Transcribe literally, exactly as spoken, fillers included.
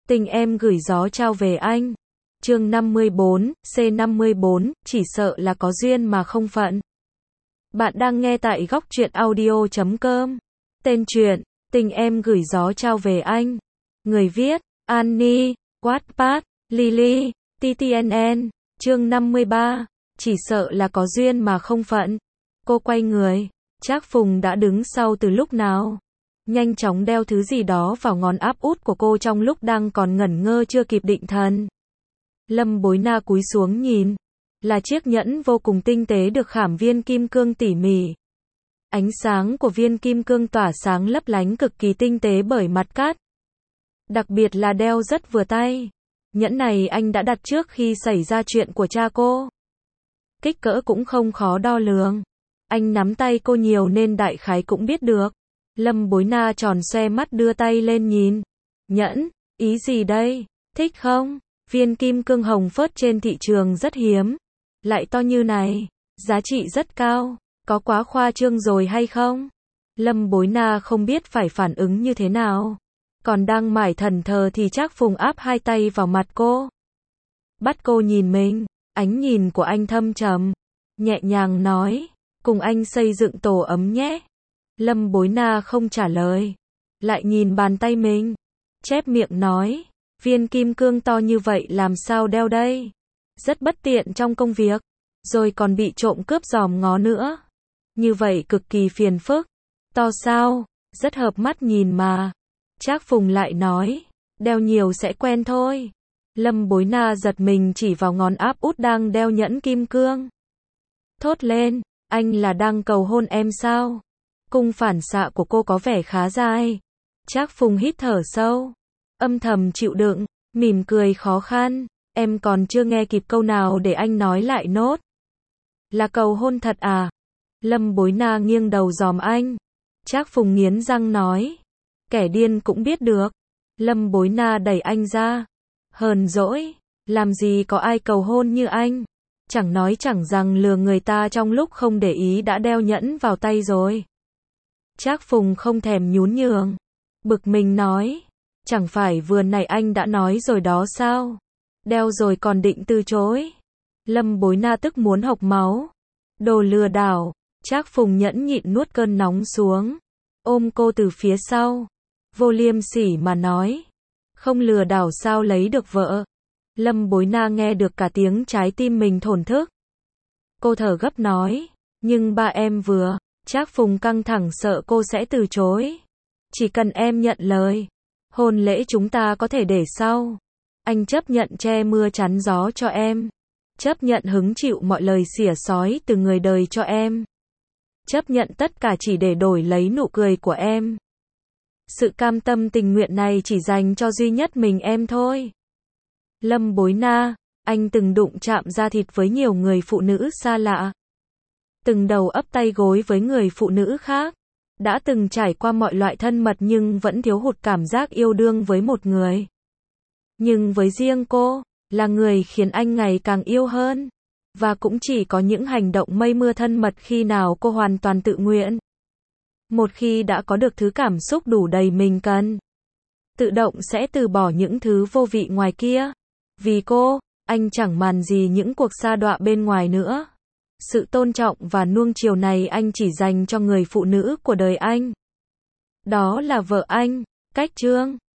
Tình em gửi gió trao về anh. Chương năm mươi bốn, C năm mươi bốn, chỉ sợ là có duyên mà không phận. Bạn đang nghe tại góc truyện audio chấm com. Tên truyện, Tình em gửi gió trao về anh. Người viết, Annie, Wattpad, Lily, tê tê en en. Chương năm mươi ba, chỉ sợ là có duyên mà không phận. Cô quay người, Trác Phùng đã đứng sau từ lúc nào. Nhanh chóng đeo thứ gì đó vào ngón áp út của cô trong lúc đang còn ngẩn ngơ chưa kịp định thần. Lâm Bối Na cúi xuống nhìn, là chiếc nhẫn vô cùng tinh tế được khảm viên kim cương tỉ mỉ. Ánh sáng của viên kim cương tỏa sáng lấp lánh cực kỳ tinh tế bởi mặt cát. Đặc biệt là đeo rất vừa tay. Nhẫn này anh đã đặt trước khi xảy ra chuyện của cha cô. Kích cỡ cũng không khó đo lường. Anh nắm tay cô nhiều nên đại khái cũng biết được. Lâm Bối Na tròn xoe mắt đưa tay lên nhìn. Nhẫn, ý gì đây? Thích không? Viên kim cương hồng phớt trên thị trường rất hiếm. Lại to như này, giá trị rất cao. Có quá khoa trương rồi hay không? Lâm Bối Na không biết phải phản ứng như thế nào. Còn đang mải thẫn thờ thì Trác Phùng áp hai tay vào mặt cô. Bắt cô nhìn mình, ánh nhìn của anh thâm trầm. Nhẹ nhàng nói, cùng anh xây dựng tổ ấm nhé. Lâm Bối Na không trả lời. Lại nhìn bàn tay mình. Chép miệng nói, viên kim cương to như vậy làm sao đeo đây? Rất bất tiện trong công việc. Rồi còn bị trộm cướp giòm ngó nữa. Như vậy cực kỳ phiền phức. To sao? Rất hợp mắt nhìn mà. Trác Phùng lại nói, đeo nhiều sẽ quen thôi. Lâm Bối Na giật mình chỉ vào ngón áp út đang đeo nhẫn kim cương. Thốt lên, anh là đang cầu hôn em sao? Cung phản xạ của cô có vẻ khá dai. Trác Phùng hít thở sâu, âm thầm chịu đựng, mỉm cười khó khăn. Em còn chưa nghe kịp câu nào để anh nói lại nốt. Là cầu hôn thật à? Lâm Bối Na nghiêng đầu dòm anh. Trác Phùng nghiến răng nói, kẻ điên cũng biết được. Lâm Bối Na đẩy anh ra. Hờn dỗi, làm gì có ai cầu hôn như anh. Chẳng nói chẳng rằng lừa người ta trong lúc không để ý đã đeo nhẫn vào tay rồi. Trác Phùng không thèm nhún nhường. Bực mình nói, chẳng phải vừa nãy anh đã nói rồi đó sao? Đeo rồi còn định từ chối. Lâm Bối Na tức muốn hộc máu. Đồ lừa đảo. Trác Phùng nhẫn nhịn nuốt cơn nóng xuống. Ôm cô từ phía sau. Vô liêm sỉ mà nói. Không lừa đảo sao lấy được vợ. Lâm Bối Na nghe được cả tiếng trái tim mình thổn thức. Cô thở gấp nói, nhưng ba em vừa. Trác Phùng căng thẳng sợ cô sẽ từ chối. Chỉ cần em nhận lời, hôn lễ chúng ta có thể để sau. Anh chấp nhận che mưa chắn gió cho em. Chấp nhận hứng chịu mọi lời xỉa xói từ người đời cho em. Chấp nhận tất cả chỉ để đổi lấy nụ cười của em. Sự cam tâm tình nguyện này chỉ dành cho duy nhất mình em thôi. Lâm Bối Na, anh từng đụng chạm da thịt với nhiều người phụ nữ xa lạ. Từng đầu ấp tay gối với người phụ nữ khác. Đã từng trải qua mọi loại thân mật nhưng vẫn thiếu hụt cảm giác yêu đương với một người. Nhưng với riêng cô, là người khiến anh ngày càng yêu hơn. Và cũng chỉ có những hành động mây mưa thân mật khi nào cô hoàn toàn tự nguyện. Một khi đã có được thứ cảm xúc đủ đầy mình cần, tự động sẽ từ bỏ những thứ vô vị ngoài kia. Vì cô, anh chẳng màng gì những cuộc sa đọa bên ngoài nữa. Sự tôn trọng và nuông chiều này anh chỉ dành cho người phụ nữ của đời anh. Đó là vợ anh, Cách Trương.